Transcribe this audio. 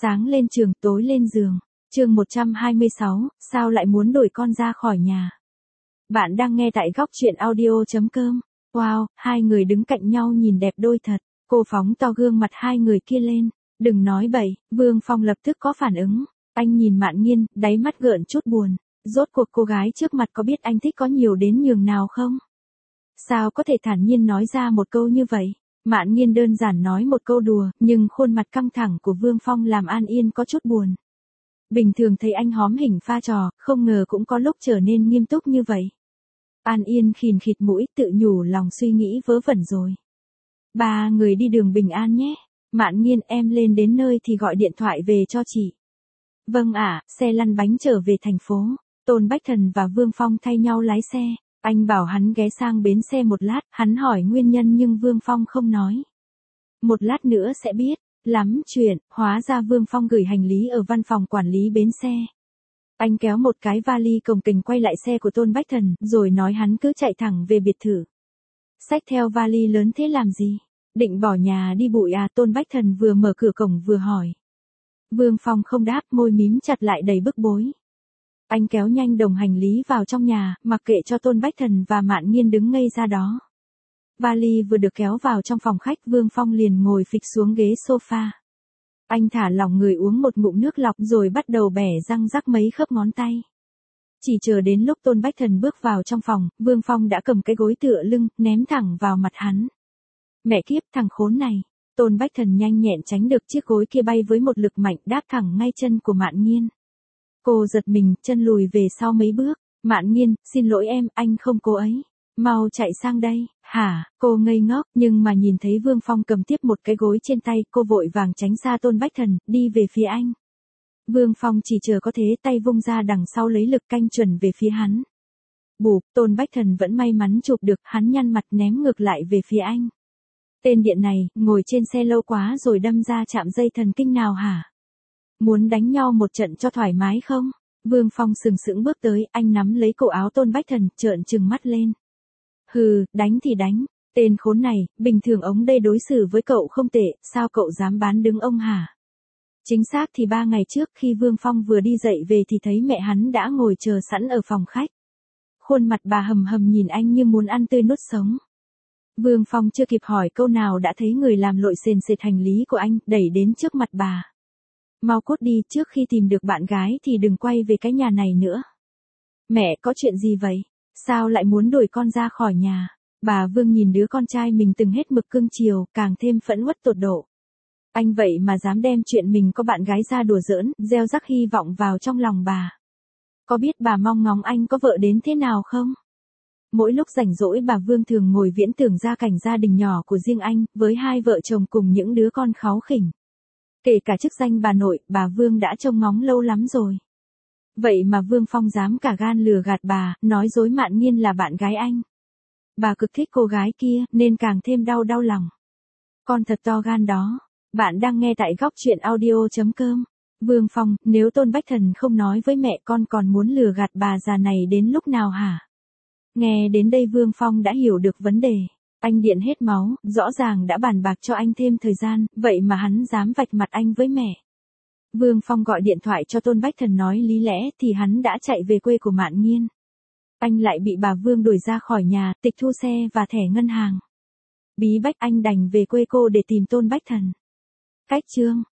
Sáng lên trường, tối lên giường. Chương 126, sao lại muốn đuổi con ra khỏi nhà? Bạn đang nghe tại góc truyện audio.com. Wow, hai người đứng cạnh nhau nhìn đẹp đôi thật. Cô phóng to gương mặt hai người kia lên. Đừng nói bậy, Vương Phong lập tức có phản ứng. Anh nhìn Mạn Nghiên, đáy mắt gợn chút buồn. Rốt cuộc cô gái trước mặt có biết anh thích có nhiều đến nhường nào không? Sao có thể thản nhiên nói ra một câu như vậy? Mạn Nghiên đơn giản nói một câu đùa, nhưng khuôn mặt căng thẳng của Vương Phong làm An Yên có chút buồn. Bình thường thấy anh hóm hình pha trò, không ngờ cũng có lúc trở nên nghiêm túc như vậy. An Yên khìn khịt mũi tự nhủ lòng suy nghĩ vớ vẩn rồi. Ba người đi đường bình an nhé. Mạn Nghiên em lên đến nơi thì gọi điện thoại về cho chị. Vâng ạ, xe lăn bánh trở về thành phố. Tôn Bách Thần và Vương Phong thay nhau lái xe. Anh bảo hắn ghé sang bến xe một lát, hắn hỏi nguyên nhân nhưng Vương Phong không nói. Một lát nữa sẽ biết, lắm chuyện, hóa ra Vương Phong gửi hành lý ở văn phòng quản lý bến xe. Anh kéo một cái vali cồng kềnh quay lại xe của Tôn Bách Thần, rồi nói hắn cứ chạy thẳng về biệt thự. Xách theo vali lớn thế làm gì? Định bỏ nhà đi bụi à? Tôn Bách Thần vừa mở cửa cổng vừa hỏi. Vương Phong không đáp, môi mím chặt lại đầy bức bối. Anh kéo nhanh đống hành lý vào trong nhà, mặc kệ cho Tôn Bách Thần và Mạn Nghiên đứng ngây ra đó. Vali vừa được kéo vào trong phòng khách, Vương Phong liền ngồi phịch xuống ghế sofa. Anh thả lỏng người uống một ngụm nước lọc rồi bắt đầu bẻ răng rắc mấy khớp ngón tay. Chỉ chờ đến lúc Tôn Bách Thần bước vào trong phòng, Vương Phong đã cầm cái gối tựa lưng, ném thẳng vào mặt hắn. Mẹ kiếp, thằng khốn này. Tôn Bách Thần nhanh nhẹn tránh được chiếc gối kia bay với một lực mạnh đáp thẳng ngay chân của Mạn Nghiên. Cô giật mình, chân lùi về sau mấy bước. Mạn Nghiên, xin lỗi em, anh không cô ấy. Mau chạy sang đây. Hả? Cô ngây ngốc, nhưng mà nhìn thấy Vương Phong cầm tiếp một cái gối trên tay, cô vội vàng tránh xa Tôn Bách Thần, đi về phía anh. Vương Phong chỉ chờ có thế, tay vung ra đằng sau lấy lực canh chuẩn về phía hắn. Bụp, Tôn Bách Thần vẫn may mắn chụp được, hắn nhăn mặt ném ngược lại về phía anh. Tên điện này, ngồi trên xe lâu quá rồi đâm ra chạm dây thần kinh nào hả? Muốn đánh nhau một trận cho thoải mái không? Vương Phong sừng sững bước tới, anh nắm lấy cổ áo Tôn Bách Thần, trợn trừng mắt lên. Hừ, đánh thì đánh. Tên khốn này, bình thường ông đây đối xử với cậu không tệ, sao cậu dám bán đứng ông hả? Chính xác thì 3 ngày trước khi Vương Phong vừa đi dậy về thì thấy mẹ hắn đã ngồi chờ sẵn ở phòng khách. Khuôn mặt bà hầm hầm nhìn anh như muốn ăn tươi nuốt sống. Vương Phong chưa kịp hỏi câu nào đã thấy người làm lội sền sệt hành lý của anh, đẩy đến trước mặt bà. Mau cút đi, trước khi tìm được bạn gái thì đừng quay về cái nhà này nữa. Mẹ, có chuyện gì vậy? Sao lại muốn đuổi con ra khỏi nhà? Bà Vương nhìn đứa con trai mình từng hết mực cưng chiều, càng thêm phẫn uất tột độ. Anh vậy mà dám đem chuyện mình có bạn gái ra đùa giỡn, gieo rắc hy vọng vào trong lòng bà. Có biết bà mong ngóng anh có vợ đến thế nào không? Mỗi lúc rảnh rỗi bà Vương thường ngồi viễn tưởng ra cảnh gia đình nhỏ của riêng anh, với hai vợ chồng cùng những đứa con kháu khỉnh. Kể cả chức danh bà nội, bà Vương đã trông ngóng lâu lắm rồi. Vậy mà Vương Phong dám cả gan lừa gạt bà, nói dối Mạn Nghiên là bạn gái anh. Bà cực thích cô gái kia, nên càng thêm đau lòng. Con thật to gan đó. Bạn đang nghe tại góc truyện audio.com. Vương Phong, nếu Tôn Bách Thần không nói với mẹ con còn muốn lừa gạt bà già này đến lúc nào hả? Nghe đến đây Vương Phong đã hiểu được vấn đề. Anh điện hết máu, rõ ràng đã bàn bạc cho anh thêm thời gian, vậy mà hắn dám vạch mặt anh với mẹ. Vương Phong gọi điện thoại cho Tôn Bách Thần nói lý lẽ thì hắn đã chạy về quê của Mạn Nghiên. Anh lại bị bà Vương đuổi ra khỏi nhà, tịch thu xe và thẻ ngân hàng. Bí bách anh đành về quê cô để tìm Tôn Bách Thần. Cách chương